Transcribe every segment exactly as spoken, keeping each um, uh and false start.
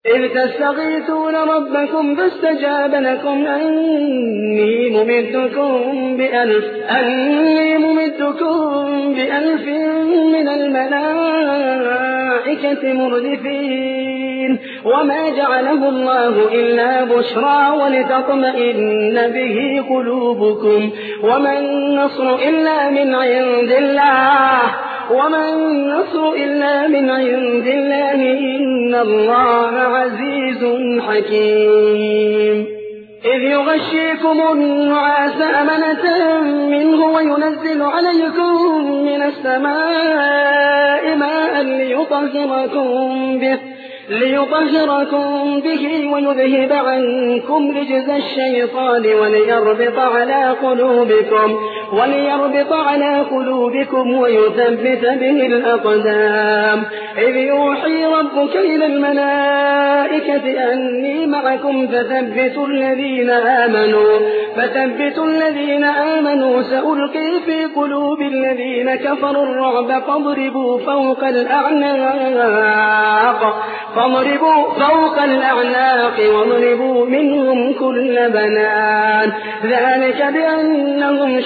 إذ تستغيثون ربكم فاستجاب لكم أني ممدكم بألف أني ممدكم بألف من الملائكة مردفين وما جعله الله إلا بشرى ولتطمئن به قلوبكم وما النصر إلا من عند الله وما النصر إلا من عند الله إن الله عزيز حكيم إذ يغشيكم النعاس أمنة منه وينزل عليكم من السماء ماء ليطهركم به ليطهركم به ويذهب عنكم رجز الشيطان وليربط على قلوبكم وليربط على قلوبكم ويثبت به الأقدام إذ يوحي ربك إلى الملائكة أني معكم فثبتوا الذين آمنوا فثبتوا الذين آمنوا سألقي في قلوب الذين كفروا الرعب فاضربوا فوق الأعناق فاضربوا فوق الأعناق واضربوا منهم كل بنان ذلك بأنهم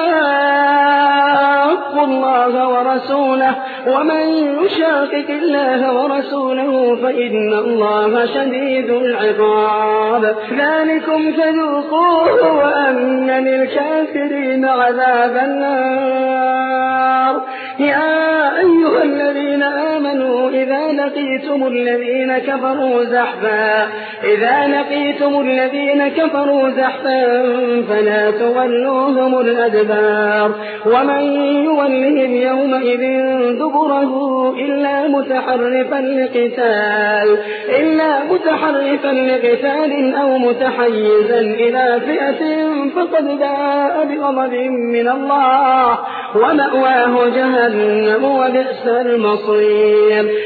شاقوا الله ورسوله ومن يشاقق الله ورسوله فإن الله شديد العقاب ذلكم فذوقوه وأن للكافرين عذاب النار يا أيها الذين آمنوا إذا لقيتم الذين كفروا زحفا إذا لقيتم الذين كفروا زحفا فلا تولوهم الأدبار ومن يولهم يومئذ دبره إلا متحرفا لقتال إلا متحرفا لقتال أو متحيزا إلى فئة فقد باء بغضب من الله ومأواه جهنم وبئس المصير